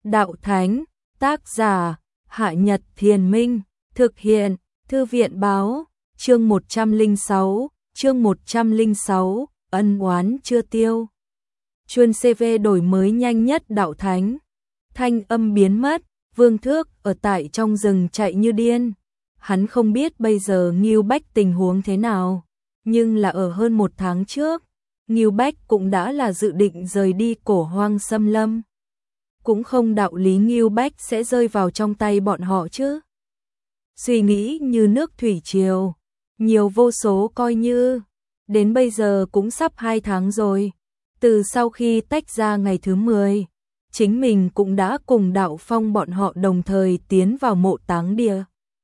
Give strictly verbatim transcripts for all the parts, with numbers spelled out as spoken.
Đạo Thánh, tác giả, Hạ Nhật Thiền Minh, thực hiện, Thư viện Báo, chương một trăm lẻ sáu, chương một trăm lẻ sáu, ân oán chưa tiêu. Chuyên xê vê đổi mới nhanh nhất Đạo Thánh. Thanh âm biến mất, Vương Thước ở tại trong rừng chạy như điên. Hắn không biết bây giờ Ngưu Bách tình huống thế nào, nhưng là ở hơn một tháng trước, Ngưu Bách cũng đã là dự định rời đi Cổ Hoang Xâm Lâm. Cũng không đạo lý Ngưu Bách sẽ rơi vào trong tay bọn họ chứ. Suy nghĩ như nước thủy triều, nhiều vô số coi như, đến bây giờ cũng sắp hai tháng rồi. Từ sau khi tách ra ngày thứ mười, chính mình cũng đã cùng Đạo Phong bọn họ đồng thời tiến vào mộ táng địa.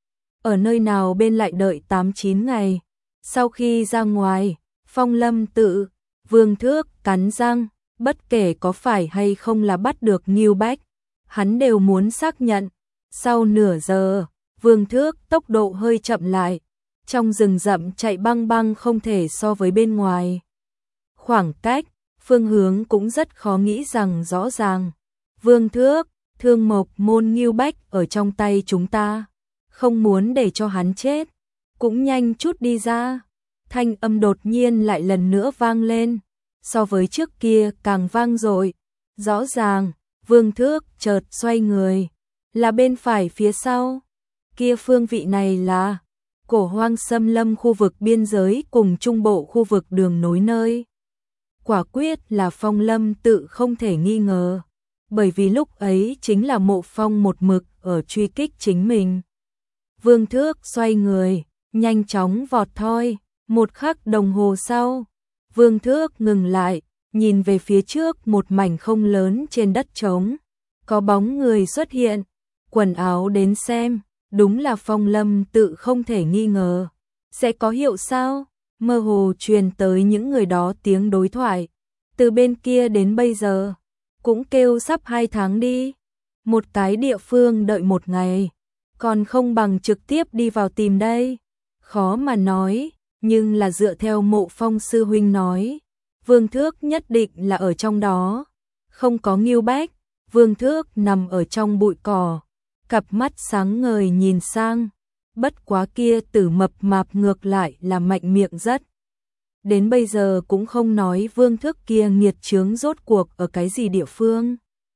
Ở nơi nào bên lại đợi tám chín ngày. Sau khi ra ngoài, Phong Lâm tự, Vương Thước cắn răng, bất kể có phải hay không là bắt được Ngưu Bách, hắn đều muốn xác nhận. Sau nửa giờ, Vương Thước tốc độ hơi chậm lại, trong rừng rậm chạy băng băng không thể so với bên ngoài. Khoảng cách, phương hướng cũng rất khó nghĩ rằng rõ ràng. Vương Thước, Thương Mộc Môn Ngưu Bách ở trong tay chúng ta, không muốn để cho hắn chết, cũng nhanh chút đi ra. Thanh âm đột nhiên lại lần nữa vang lên, so với trước kia càng vang dội. Rõ ràng, Vương Thước chợt xoay người, là bên phải phía sau. Kia phương vị này là Cổ Hoang Xâm Lâm khu vực biên giới cùng trung bộ khu vực đường nối nơi. Quả quyết là Phong Lâm tự không thể nghi ngờ, bởi vì lúc ấy chính là Mộ Phong một mực ở truy kích chính mình. Vương Thước xoay người, nhanh chóng vọt thôi. Một khắc đồng hồ sau, Vương Thước ngừng lại, nhìn về phía trước một mảnh không lớn trên đất trống. Có bóng người xuất hiện, quần áo đến xem, đúng là Phong Lâm tự không thể nghi ngờ. Sẽ có hiệu sao? Mơ hồ truyền tới những người đó tiếng đối thoại. Từ bên kia đến bây giờ, cũng kêu sắp hai tháng đi. Một cái địa phương đợi một ngày, còn không bằng trực tiếp đi vào tìm đây. Khó mà nói. Nhưng là dựa theo Mộ Phong sư huynh nói, Vương Thước nhất định là ở trong đó. Không có Ngưu Bách, Vương Thước nằm ở trong bụi cỏ, cặp mắt sáng ngời nhìn sang. Bất quá kia tử mập mạp ngược lại là mạnh miệng rất. Đến bây giờ cũng không nói Vương Thước kia nghiệt chướng rốt cuộc ở cái gì địa phương.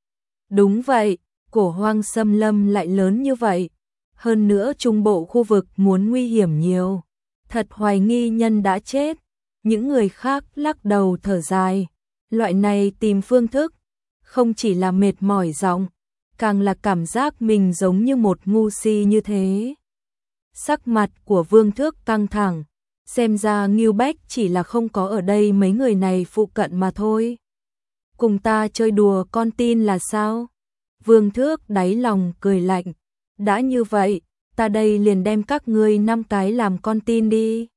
Đúng vậy, Cổ Hoang Xâm Lâm lại lớn như vậy. Hơn nữa trung bộ khu vực muốn nguy hiểm nhiều. Thật hoài nghi nhân đã chết. Những người khác lắc đầu thở dài. Loại này tìm phương thức, không chỉ là mệt mỏi giọng, càng là cảm giác mình giống như một ngu si như thế. Sắc mặt của Vương Thước căng thẳng, xem ra Ngưu Bách chỉ là không có ở đây mấy người này phụ cận mà thôi. Cùng ta chơi đùa con tin là sao? Vương Thước đáy lòng cười lạnh, đã như vậy, ta đây liền đem các ngươi năm cái làm con tin đi.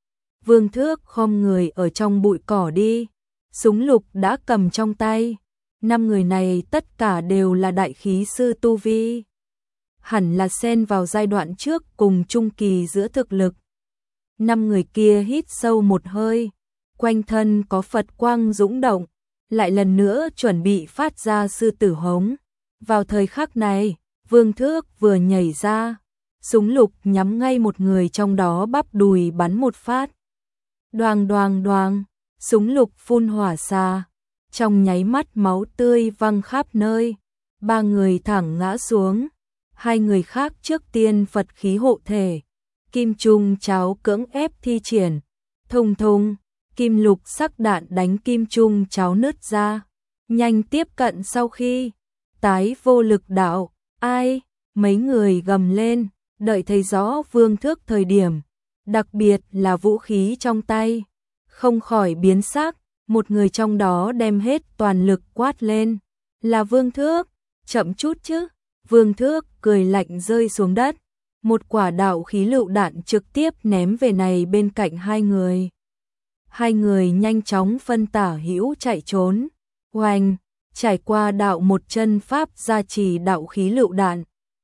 Vương Thước khom người ở trong bụi cỏ đi, súng lục đã cầm trong tay. Năm người này tất cả đều là đại khí sư tu vi, hẳn là xen vào giai đoạn trước cùng trung kỳ giữa thực lực. Năm người kia hít sâu một hơi, quanh thân có Phật quang dũng động, lại lần nữa chuẩn bị phát ra sư tử hống. Vào thời khắc này, Vương Thước vừa nhảy ra, súng lục nhắm ngay một người trong đó bắp đùi bắn một phát. Đoàng đoàng đoàng, súng lục phun hỏa xa, trong nháy mắt máu tươi văng khắp nơi. Ba người thẳng ngã xuống, hai người khác trước tiên Phật khí hộ thể. Kim trung cháo cưỡng ép thi triển, thùng thùng, kim lục sắc đạn đánh kim trung cháo nứt ra. Nhanh tiếp cận sau khi tái vô lực đạo, ai, mấy người gầm lên. Đợi thấy rõ Vương Thước thời điểm, đặc biệt là vũ khí trong tay, không khỏi biến sắc. Một người trong đó đem hết toàn lực quát lên, là Vương Thước, chậm chút chứ. Vương Thước cười lạnh rơi xuống đất, một quả đạo khí lựu đạn trực tiếp ném về này bên cạnh hai người. Hai người nhanh chóng phân tả hữu chạy trốn. Oanh, trải qua đạo một chân pháp gia trì đạo khí lựu đạn,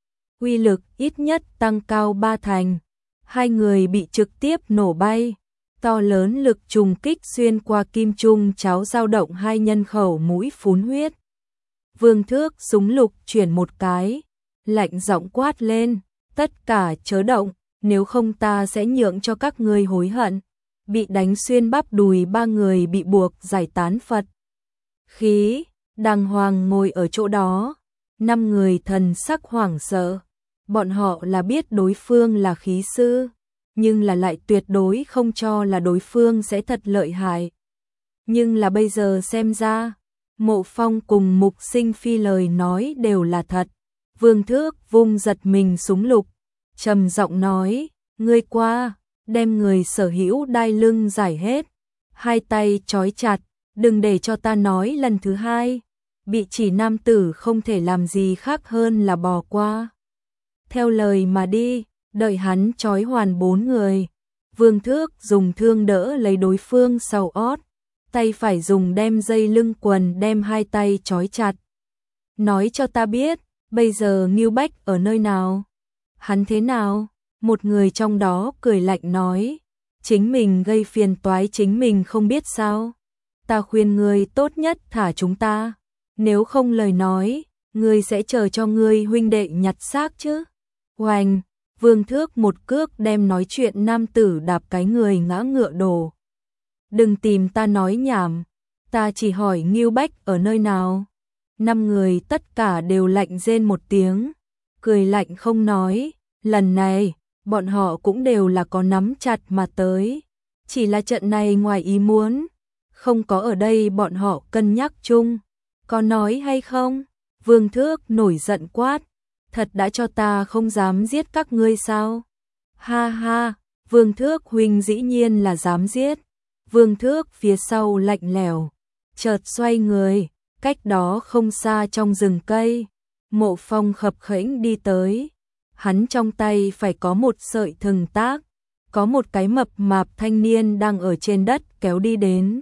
uy lực ít nhất tăng cao ba thành. Hai người bị trực tiếp nổ bay, to lớn lực trùng kích xuyên qua kim trung cháo dao động hai nhân khẩu mũi phún huyết. Vương Thước súng lục chuyển một cái, lạnh giọng quát lên, tất cả chớ động, nếu không ta sẽ nhượng cho các ngươi hối hận. Bị đánh xuyên bắp đùi ba người bị buộc giải tán Phật khí, đàng hoàng ngồi ở chỗ đó, năm người thần sắc hoảng sợ. Bọn họ là biết đối phương là khí sư, nhưng là lại tuyệt đối không cho là đối phương sẽ thật lợi hại. Nhưng là bây giờ xem ra, Mộ Phong cùng Mục Sinh Phi lời nói đều là thật. Vương Thước vung giật mình súng lục, trầm giọng nói, ngươi qua, đem người sở hữu đai lưng giải hết, hai tay trói chặt, đừng để cho ta nói lần thứ hai. Bị chỉ nam tử không thể làm gì khác hơn là bỏ qua. Theo lời mà đi, đợi hắn trói hoàn bốn người. Vương Thước dùng thương đỡ lấy đối phương sau ót, tay phải dùng đem dây lưng quần đem hai tay trói chặt. Nói cho ta biết, bây giờ Ngưu Bách ở nơi nào? Hắn thế nào? Một người trong đó cười lạnh nói, chính mình gây phiền toái chính mình không biết sao? Ta khuyên ngươi tốt nhất thả chúng ta, nếu không lời nói, ngươi sẽ chờ cho ngươi huynh đệ nhặt xác chứ. Oanh, Vương Thước một cước đem nói chuyện nam tử đạp cái người ngã ngựa đổ. Đừng tìm ta nói nhảm, ta chỉ hỏi Ngưu Bách ở nơi nào. Năm người tất cả đều lạnh rên một tiếng, cười lạnh không nói, lần này, bọn họ cũng đều là có nắm chặt mà tới. Chỉ là trận này ngoài ý muốn, không có ở đây bọn họ cân nhắc chung. Có nói hay không? Vương Thước nổi giận quát, thật đã cho ta không dám giết các ngươi sao? Ha ha, Vương Thước huynh dĩ nhiên là dám giết. Vương Thước phía sau lạnh lẽo, chợt xoay người, cách đó không xa trong rừng cây, Mộ Phong khập khẽnh đi tới. Hắn trong tay phải có một sợi thừng tác, có một cái mập mạp thanh niên đang ở trên đất kéo đi đến.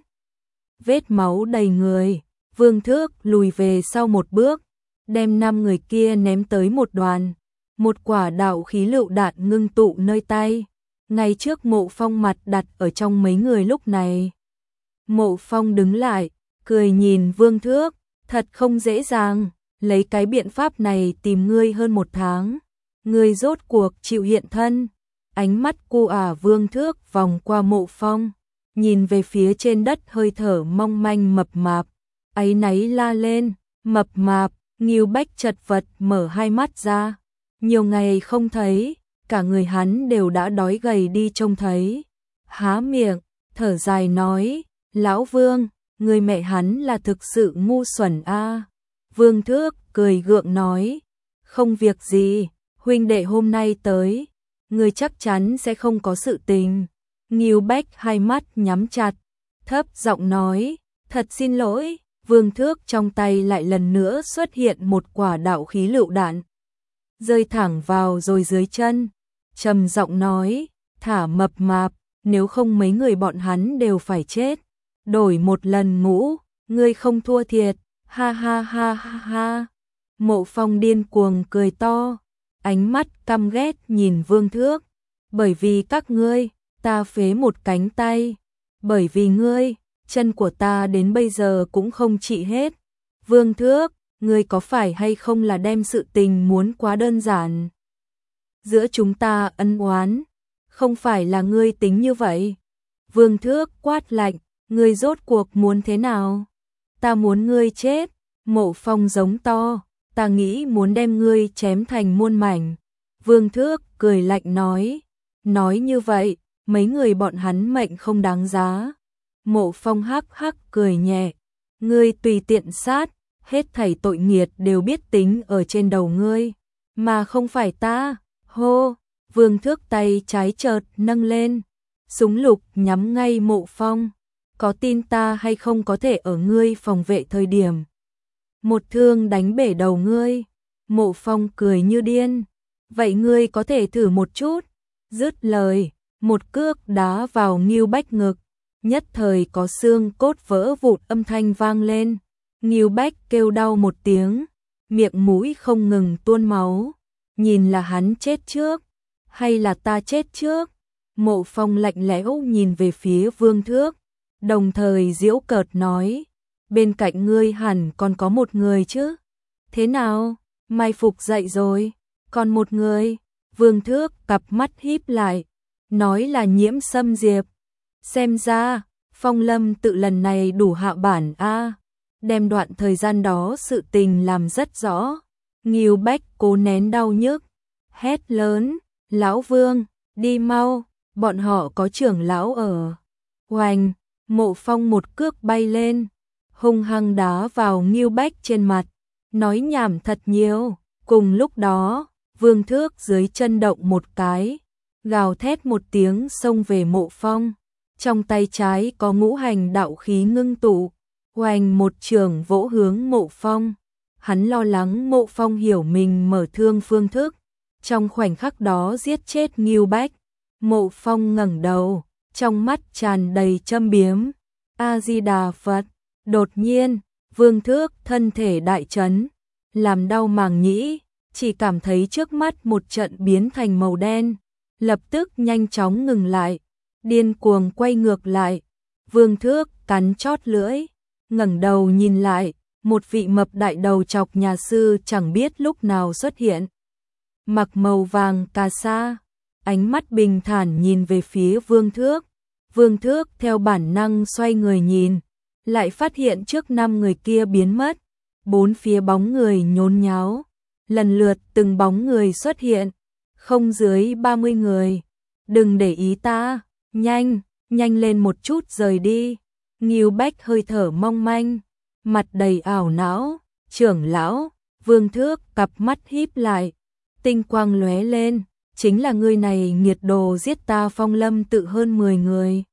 Vết máu đầy người, Vương Thước lùi về sau một bước, đem năm người kia ném tới một đoàn. Một quả đạo khí lựu đạn ngưng tụ nơi tay, ngay trước Mộ Phong mặt đặt ở trong mấy người lúc này. Mộ Phong đứng lại, cười nhìn Vương Thước, thật không dễ dàng, lấy cái biện pháp này tìm ngươi hơn một tháng. Ngươi rốt cuộc chịu hiện thân. Ánh mắt cô ả Vương Thước vòng qua Mộ Phong, nhìn về phía trên đất hơi thở mong manh mập mạp, áy náy la lên, mập mạp. Ngưu Bách chật vật mở hai mắt ra, nhiều ngày không thấy, cả người hắn đều đã đói gầy đi trông thấy. Há miệng, thở dài nói, lão Vương, người mẹ hắn là thực sự ngu xuẩn a. Vương Thước cười gượng nói, không việc gì, huynh đệ hôm nay tới, người chắc chắn sẽ không có sự tình. Ngưu Bách hai mắt nhắm chặt, thấp giọng nói, thật xin lỗi. Vương Thước trong tay lại lần nữa xuất hiện một quả đạo khí lựu đạn, rơi thẳng vào rồi dưới chân, trầm giọng nói, thả mập mạp, nếu không mấy người bọn hắn đều phải chết. Đổi một lần ngũ, ngươi không thua thiệt, ha ha ha ha ha. Mộ Phong điên cuồng cười to, ánh mắt căm ghét nhìn Vương Thước, bởi vì các ngươi, ta phế một cánh tay, bởi vì ngươi, chân của ta đến bây giờ cũng không trị hết. Vương Thước, ngươi có phải hay không là đem sự tình muốn quá đơn giản? Giữa chúng ta ân oán, không phải là ngươi tính như vậy. Vương Thước quát lạnh, ngươi rốt cuộc muốn thế nào? Ta muốn ngươi chết. Mộ Phong giống to, ta nghĩ muốn đem ngươi chém thành muôn mảnh. Vương Thước cười lạnh nói, nói như vậy, mấy người bọn hắn mệnh không đáng giá. Mộ Phong hắc hắc cười nhẹ, ngươi tùy tiện sát, hết thảy tội nghiệt đều biết tính ở trên đầu ngươi, mà không phải ta. Hô, Vương Thước tay trái chợt nâng lên, súng lục nhắm ngay Mộ Phong, có tin ta hay không có thể ở ngươi phòng vệ thời điểm một thương đánh bể đầu ngươi. Mộ Phong cười như điên, vậy ngươi có thể thử một chút. Dứt lời, một cước đá vào Ngưu Bách ngực, nhất thời có xương cốt vỡ vụn âm thanh vang lên. Ngưu Bách kêu đau một tiếng, miệng mũi không ngừng tuôn máu. Nhìn là hắn chết trước, hay là ta chết trước? Mộ Phong lạnh lẽo nhìn về phía Vương Thước, đồng thời giễu cợt nói, bên cạnh ngươi hẳn còn có một người chứ? Thế nào, mai phục dậy rồi, còn một người, Vương Thước cặp mắt híp lại, nói là Nhiễm Sâm Diệp. Xem ra, Phong Lâm tự lần này đủ hạ bản a, đem đoạn thời gian đó sự tình làm rất rõ. Ngưu Bách cố nén đau nhức, hét lớn, lão Vương, đi mau, bọn họ có trưởng lão ở. Oành, Mộ Phong một cước bay lên, hung hăng đá vào Ngưu Bách trên mặt, nói nhảm thật nhiều. Cùng lúc đó, Vương Thước dưới chân động một cái, gào thét một tiếng xông về Mộ Phong. Trong tay trái có ngũ hành đạo khí ngưng tụ, oanh một trường vỗ hướng Mộ Phong. Hắn lo lắng Mộ Phong hiểu mình mở thương phương thức, trong khoảnh khắc đó giết chết Ngưu Bách. Mộ Phong ngẩng đầu, trong mắt tràn đầy châm biếm. A-di-đà Phật. Đột nhiên, Vương Thước thân thể đại chấn, làm đau màng nhĩ, chỉ cảm thấy trước mắt một trận biến thành màu đen, lập tức nhanh chóng ngừng lại, điên cuồng quay ngược lại. Vương Thước cắn chót lưỡi, ngẩng đầu nhìn lại, một vị mập đại đầu chọc nhà sư chẳng biết lúc nào xuất hiện. Mặc màu vàng cà sa, ánh mắt bình thản nhìn về phía Vương Thước. Vương Thước theo bản năng xoay người nhìn, lại phát hiện trước năm người kia biến mất, bốn phía bóng người nhốn nháo, lần lượt từng bóng người xuất hiện, không dưới ba mươi người. Đừng để ý ta, nhanh, nhanh lên một chút rời đi. Ngưu Bách hơi thở mong manh, mặt đầy ảo não. Trưởng lão, Vương Thước cặp mắt híp lại, tinh quang lóe lên, chính là người này nghiệt đồ giết ta Phong Lâm tự hơn mười người.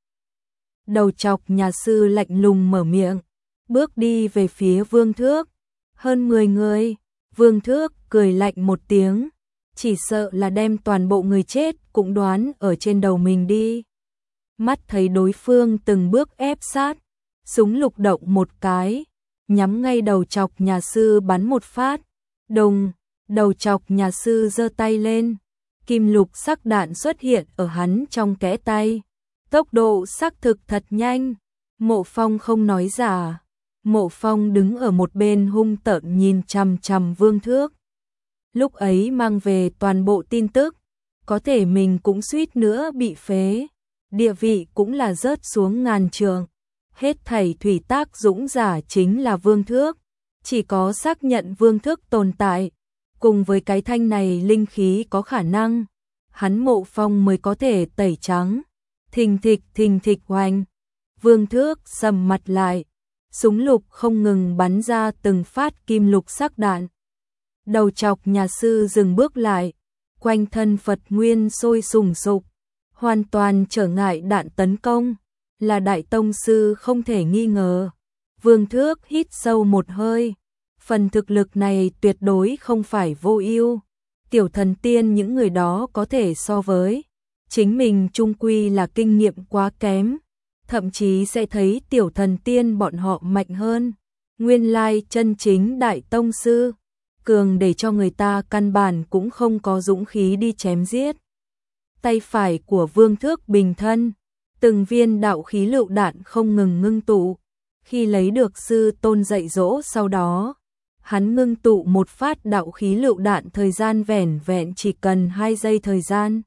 Đầu chọc nhà sư lạnh lùng mở miệng, bước đi về phía Vương Thước. Hơn mười người, Vương Thước cười lạnh một tiếng, chỉ sợ là đem toàn bộ người chết cũng đoán ở trên đầu mình đi. Mắt thấy đối phương từng bước ép sát, súng lục động một cái, nhắm ngay đầu chọc nhà sư bắn một phát. Đùng, đầu chọc nhà sư giơ tay lên, kim lục sắc đạn xuất hiện ở hắn trong kẽ tay. Tốc độ xác thực thật nhanh, Mộ Phong không nói giả. Mộ Phong đứng ở một bên hung tợn nhìn chằm chằm Vương Thước. Lúc ấy mang về toàn bộ tin tức, có thể mình cũng suýt nữa bị phế, địa vị cũng là rớt xuống ngàn trường. Hết thảy thủy tác dũng giả chính là Vương Thước, chỉ có xác nhận Vương Thước tồn tại, cùng với cái thanh này linh khí có khả năng, hắn Mộ Phong mới có thể tẩy trắng. Thình thịch thình thịch oanh, Vương Thước sầm mặt lại, súng lục không ngừng bắn ra từng phát kim lục sắc đạn. Đầu chọc nhà sư dừng bước lại, quanh thân Phật nguyên sôi sùng sục, hoàn toàn trở ngại đạn tấn công, là đại tông sư không thể nghi ngờ. Vương Thước hít sâu một hơi, phần thực lực này tuyệt đối không phải vô ưu, tiểu thần tiên những người đó có thể so với. Chính mình chung quy là kinh nghiệm quá kém, thậm chí sẽ thấy tiểu thần tiên bọn họ mạnh hơn. Nguyên lai chân chính đại tông sư, cường để cho người ta căn bản cũng không có dũng khí đi chém giết. Tay phải của Vương Thước bình thân, từng viên đạo khí lựu đạn không ngừng ngưng tụ. Khi lấy được sư tôn dạy dỗ sau đó, hắn ngưng tụ một phát đạo khí lựu đạn thời gian vẻn vẹn chỉ cần hai giây thời gian.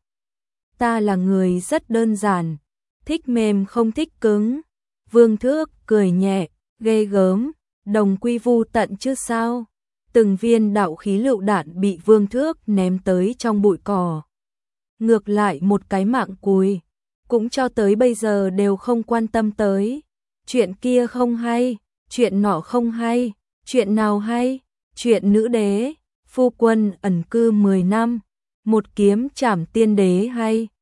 Ta là người rất đơn giản, thích mềm không thích cứng. Vương Thước cười nhẹ, ghê gớm, đồng quy vu tận chứ sao. Từng viên đạo khí lựu đạn bị Vương Thước ném tới trong bụi cỏ. Ngược lại một cái mạng cùi, cũng cho tới bây giờ đều không quan tâm tới. Chuyện kia không hay, chuyện nọ không hay, chuyện nào hay, chuyện nữ đế, phu quân ẩn cư mười năm, một kiếm trảm tiên đế hay.